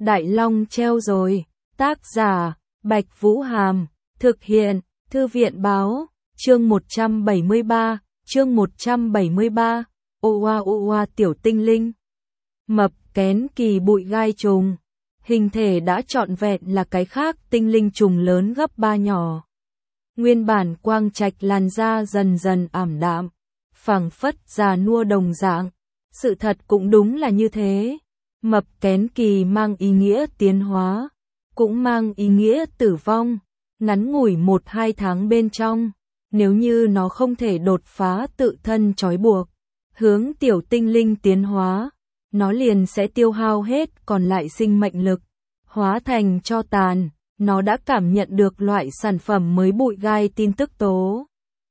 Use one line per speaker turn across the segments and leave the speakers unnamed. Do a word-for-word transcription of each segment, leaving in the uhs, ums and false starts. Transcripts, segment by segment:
Đại Long treo rồi. Tác giả, Bạch Vũ Hàm. Thực hiện, Thư viện Báo. Chương một trăm bảy mươi ba. Chương một trăm bảy mươi ba. Ô oa ô oa tiểu tinh linh. Mập kén kỳ bụi gai trùng. Hình thể đã trọn vẹn là cái khác tinh linh trùng lớn gấp ba nhỏ. Nguyên bản quang trạch làn da dần dần ảm đạm, phảng phất già nua đồng dạng. Sự thật cũng đúng là như thế. Mập kén kỳ mang ý nghĩa tiến hóa, cũng mang ý nghĩa tử vong. Ngắn ngủi một hai tháng bên trong, nếu như nó không thể đột phá tự thân trói buộc, hướng tiểu tinh linh tiến hóa, nó liền sẽ tiêu hao hết còn lại sinh mệnh lực, hóa thành tro tàn. Nó đã cảm nhận được loại sản phẩm mới bụi gai tin tức tố.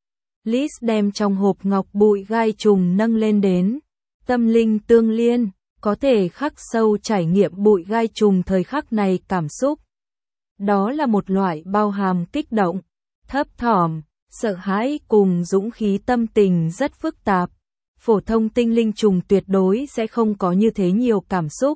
Liz đem trong hộp ngọc bụi gai trùng nâng lên đến tâm linh tương liên, có thể khắc sâu trải nghiệm bụi gai trùng thời khắc này cảm xúc. Đó là một loại bao hàm kích động, thấp thỏm, sợ hãi cùng dũng khí tâm tình rất phức tạp. Phổ thông tinh linh trùng tuyệt đối sẽ không có như thế nhiều cảm xúc.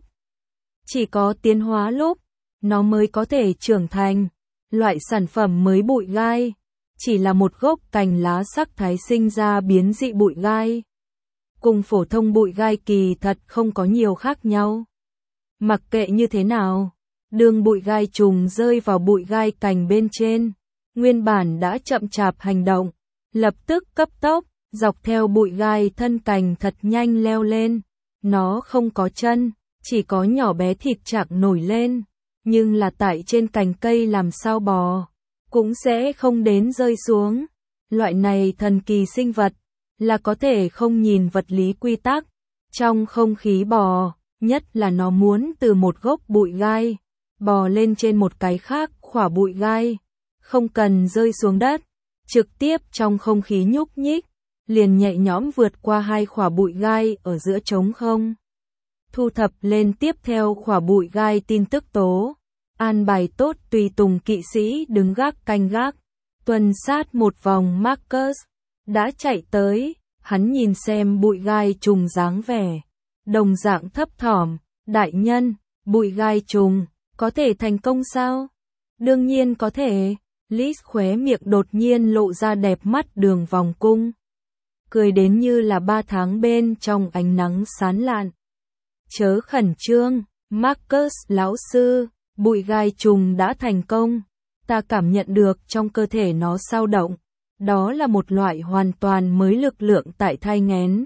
Chỉ có tiến hóa lúc, nó mới có thể trưởng thành. Loại sản phẩm mới bụi gai, chỉ là một gốc cành lá sắc thái sinh ra biến dị bụi gai. Cùng phổ thông bụi gai kỳ thật không có nhiều khác nhau. Mặc kệ như thế nào, đường bụi gai trùng rơi vào bụi gai cành bên trên, nguyên bản đã chậm chạp hành động, lập tức cấp tốc, dọc theo bụi gai thân cành thật nhanh leo lên. Nó không có chân, chỉ có nhỏ bé thịt trạng nổi lên, nhưng là tại trên cành cây làm sao bò, cũng sẽ không đến rơi xuống. Loại này thần kỳ sinh vật, là có thể không nhìn vật lý quy tắc, trong không khí bò, nhất là nó muốn từ một gốc bụi gai, bò lên trên một cái khác khỏa bụi gai, không cần rơi xuống đất, trực tiếp trong không khí nhúc nhích, liền nhẹ nhõm vượt qua hai khỏa bụi gai ở giữa trống không. Thu thập lên tiếp theo khỏa bụi gai tin tức tố, an bài tốt tùy tùng kỵ sĩ đứng gác canh gác, tuần sát một vòng. Marcus đã chạy tới, hắn nhìn xem bụi gai trùng dáng vẻ, đồng dạng thấp thỏm. Đại nhân, bụi gai trùng, có thể thành công sao? Đương nhiên có thể. Liz khóe miệng đột nhiên lộ ra đẹp mắt đường vòng cung, cười đến như là ba tháng bên trong ánh nắng sáng lạn. Chớ khẩn trương, Marcus lão sư, bụi gai trùng đã thành công. Ta cảm nhận được trong cơ thể nó sao động. Đó là một loại hoàn toàn mới lực lượng tại thai nghén.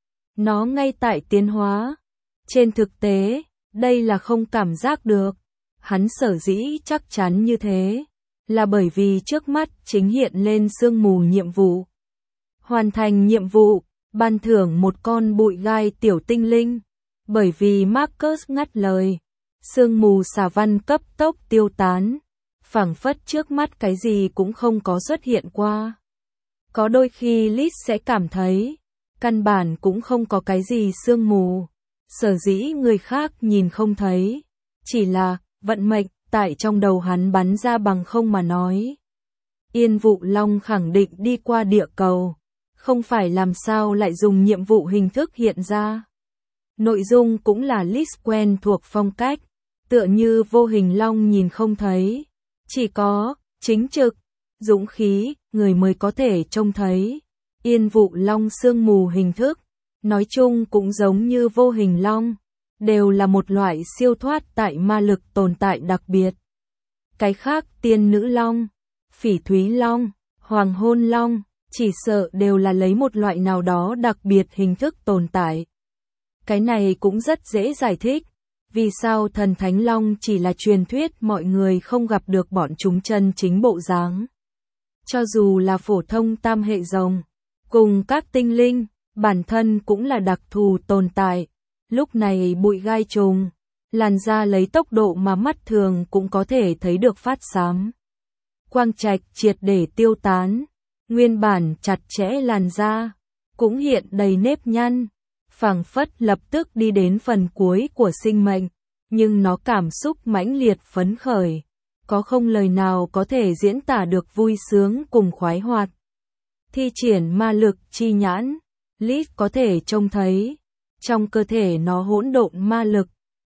Nó ngay tại tiến hóa. Trên thực tế, đây là không cảm giác được. Hắn sở dĩ chắc chắn như thế, là bởi vì trước mắt chính hiện lên sương mù nhiệm vụ. Hoàn thành nhiệm vụ, ban thưởng một con bụi gai tiểu tinh linh. Bởi vì Marcus ngắt lời, sương mù xà văn cấp tốc tiêu tán, phảng phất trước mắt cái gì cũng không có xuất hiện qua. Có đôi khi Liz sẽ cảm thấy, căn bản cũng không có cái gì sương mù, sở dĩ người khác nhìn không thấy, chỉ là vận mệnh tại trong đầu hắn bắn ra bằng không mà nói. Yên Vụ Long khẳng định đi qua địa cầu, không phải làm sao lại dùng nhiệm vụ hình thức hiện ra. Nội dung cũng là Liz quen thuộc phong cách, tựa như vô hình long nhìn không thấy, chỉ có chính trực, dũng khí, người mới có thể trông thấy. Yên Vụ Long sương mù hình thức, nói chung cũng giống như vô hình long, đều là một loại siêu thoát tại ma lực tồn tại đặc biệt. Cái khác tiên nữ long, phỉ thúy long, hoàng hôn long, chỉ sợ đều là lấy một loại nào đó đặc biệt hình thức tồn tại. Cái này cũng rất dễ giải thích, vì sao thần thánh long chỉ là truyền thuyết, mọi người không gặp được bọn chúng chân chính bộ dáng. Cho dù là phổ thông tam hệ rồng, cùng các tinh linh, bản thân cũng là đặc thù tồn tại. Lúc này bụi gai trùng, làn da lấy tốc độ mà mắt thường cũng có thể thấy được phát xám. Quang trạch triệt để tiêu tán, nguyên bản chặt chẽ làn da, cũng hiện đầy nếp nhăn. Phảng phất lập tức đi đến phần cuối của sinh mệnh, nhưng nó cảm xúc mãnh liệt phấn khởi, có không lời nào có thể diễn tả được vui sướng cùng khoái hoạt. Thi triển ma lực chi nhãn, Liz có thể trông thấy, trong cơ thể nó hỗn độn ma lực,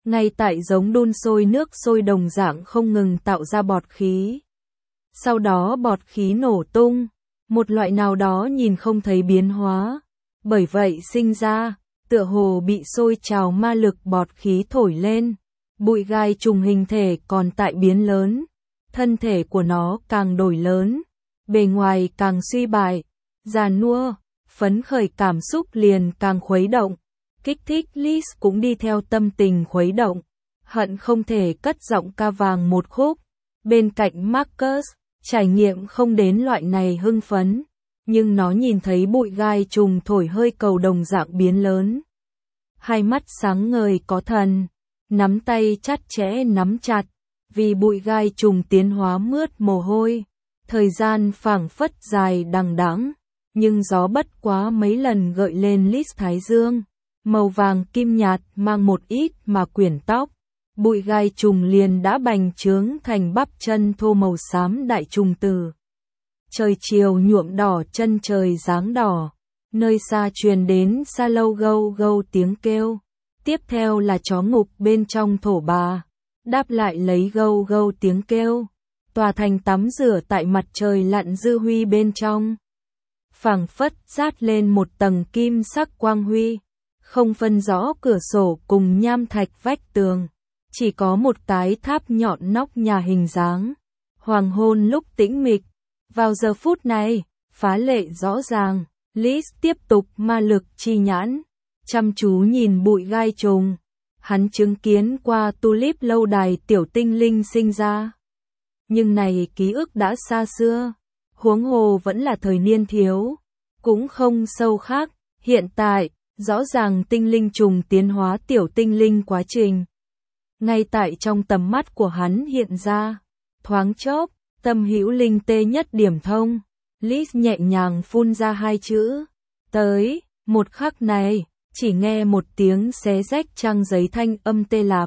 ngay tại giống đun sôi nước sôi đồng dạng không ngừng tạo ra bọt khí. Sau đó bọt khí nổ tung, một loại nào đó nhìn không thấy biến hóa, bởi vậy sinh ra, tựa hồ bị sôi trào ma lực bọt khí thổi lên. Bụi gai trùng hình thể còn tại biến lớn, thân thể của nó càng đổi lớn, bề ngoài càng suy bại, già nua, phấn khởi cảm xúc liền càng khuấy động, kích thích Liz cũng đi theo tâm tình khuấy động, hận không thể cất giọng ca vàng một khúc. Bên cạnh Marcus, trải nghiệm không đến loại này hưng phấn, nhưng nó nhìn thấy bụi gai trùng thổi hơi cầu đồng dạng biến lớn. Hai mắt sáng ngời có thần, nắm tay chặt chẽ nắm chặt, vì bụi gai trùng tiến hóa mướt mồ hôi, thời gian phảng phất dài đằng đẵng, nhưng gió bất quá mấy lần gợi lên Liz thái dương, màu vàng kim nhạt mang một ít mà quyển tóc, bụi gai trùng liền đã bành trướng thành bắp chân thô màu xám đại trùng tử. Trời chiều nhuộm đỏ chân trời dáng đỏ, nơi xa truyền đến xa lâu gâu gâu tiếng kêu. Tiếp theo là chó ngục bên trong thổ bà, đáp lại lấy gâu gâu tiếng kêu, tòa thành tắm rửa tại mặt trời lặn dư huy bên trong. Phảng phất rát lên một tầng kim sắc quang huy, không phân rõ cửa sổ cùng nham thạch vách tường, chỉ có một cái tháp nhọn nóc nhà hình dáng. Hoàng hôn lúc tĩnh mịch, vào giờ phút này, phá lệ rõ ràng, Liz tiếp tục ma lực chi nhãn. Chăm chú nhìn bụi gai trùng, hắn chứng kiến qua tulip lâu đài tiểu tinh linh sinh ra. Nhưng này ký ức đã xa xưa, huống hồ vẫn là thời niên thiếu, cũng không sâu khác. Hiện tại, rõ ràng tinh linh trùng tiến hóa tiểu tinh linh quá trình. Ngay tại trong tầm mắt của hắn hiện ra, thoáng chốc, tâm hữu linh tê nhất điểm thông, Liz nhẹ nhàng phun ra hai chữ, tới, một khắc này. Chỉ nghe một tiếng xé rách trang giấy thanh âm tê lạp.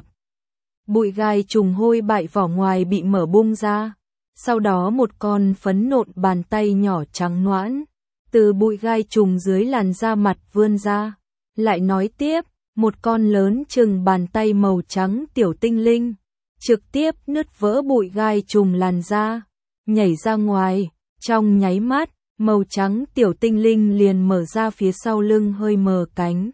Bụi gai trùng hôi bại vỏ ngoài bị mở bung ra. Sau đó một con phấn nộn bàn tay nhỏ trắng nõn, từ bụi gai trùng dưới làn da mặt vươn ra. Lại nói tiếp, một con lớn chừng bàn tay màu trắng tiểu tinh linh, trực tiếp nứt vỡ bụi gai trùng làn da, nhảy ra ngoài, trong nháy mắt. Màu trắng tiểu tinh linh liền mở ra phía sau lưng hơi mờ cánh,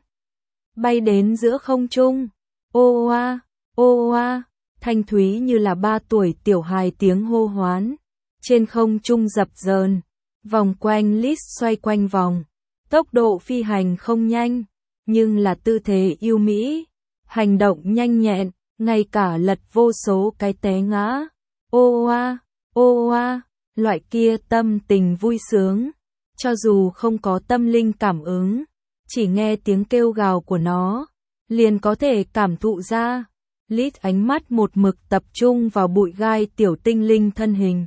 bay đến giữa không trung. Ô oa, ô oa, thanh thúy như là ba tuổi tiểu hài tiếng hô hoán. Trên không trung dập dờn, vòng quanh Liz xoay quanh vòng. Tốc độ phi hành không nhanh, nhưng là tư thế yêu mỹ, hành động nhanh nhẹn, ngay cả lật vô số cái té ngã. Ô oa, ô oa. Loại kia tâm tình vui sướng, cho dù không có tâm linh cảm ứng, chỉ nghe tiếng kêu gào của nó, liền có thể cảm thụ ra. Liz ánh mắt một mực tập trung vào bụi gai tiểu tinh linh thân hình.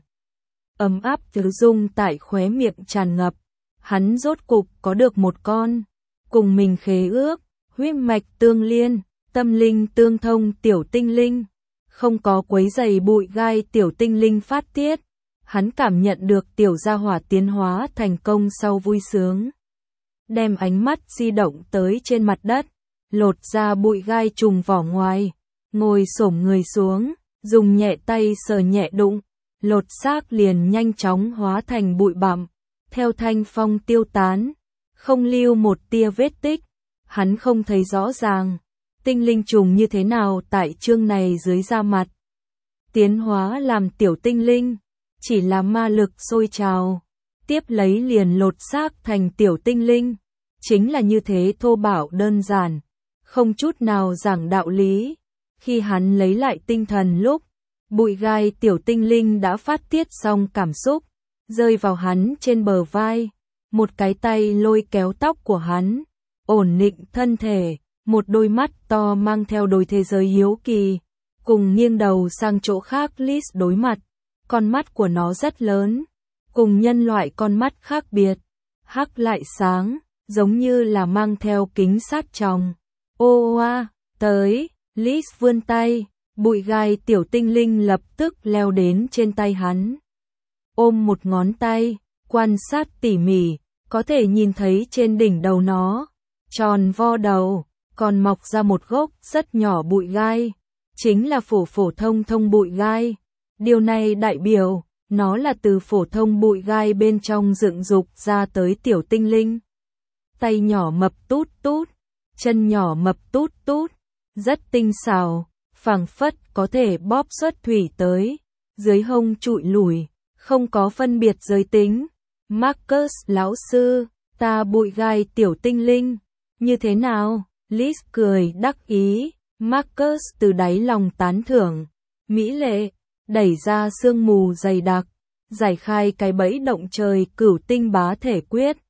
Ấm áp thứ dung tại khóe miệng tràn ngập, hắn rốt cục có được một con, cùng mình khế ước, huyết mạch tương liên, tâm linh tương thông tiểu tinh linh, không có quấy rầy bụi gai tiểu tinh linh phát tiết. Hắn cảm nhận được tiểu gia hỏa tiến hóa thành công sau vui sướng. Đem ánh mắt di động tới trên mặt đất, lột ra bụi gai trùng vỏ ngoài, ngồi xổm người xuống, dùng nhẹ tay sờ nhẹ đụng, lột xác liền nhanh chóng hóa thành bụi bặm, theo thanh phong tiêu tán, không lưu một tia vết tích. Hắn không thấy rõ ràng, tinh linh trùng như thế nào tại chương này dưới da mặt. Tiến hóa làm tiểu tinh linh. Chỉ là ma lực sôi trào, tiếp lấy liền lột xác thành tiểu tinh linh, chính là như thế thô bạo đơn giản, không chút nào giảng đạo lý. Khi hắn lấy lại tinh thần lúc, bụi gai tiểu tinh linh đã phát tiết xong cảm xúc, rơi vào hắn trên bờ vai, một cái tay lôi kéo tóc của hắn, ổn định thân thể, một đôi mắt to mang theo đôi thế giới hiếu kỳ, cùng nghiêng đầu sang chỗ khác. Liz đối mặt. Con mắt của nó rất lớn, cùng nhân loại con mắt khác biệt, hắc lại sáng, giống như là mang theo kính sát tròng. Ô oa, tới, Liz vươn tay, bụi gai tiểu tinh linh lập tức leo đến trên tay hắn. Ôm một ngón tay, quan sát tỉ mỉ, có thể nhìn thấy trên đỉnh đầu nó, tròn vo đầu, còn mọc ra một gốc rất nhỏ bụi gai, chính là phổ phổ thông thông bụi gai. Điều này đại biểu, nó là từ phổ thông bụi gai bên trong dựng dục ra tới tiểu tinh linh. Tay nhỏ mập tút tút, chân nhỏ mập tút tút, rất tinh xảo, phảng phất có thể bóp xuất thủy tới, dưới hông trụi lủi, không có phân biệt giới tính. Marcus lão sư, ta bụi gai tiểu tinh linh, như thế nào? Liz cười đắc ý, Marcus từ đáy lòng tán thưởng, mỹ lệ, đẩy ra sương mù dày đặc, giải khai cái bẫy động trời cửu tinh bá thể quyết.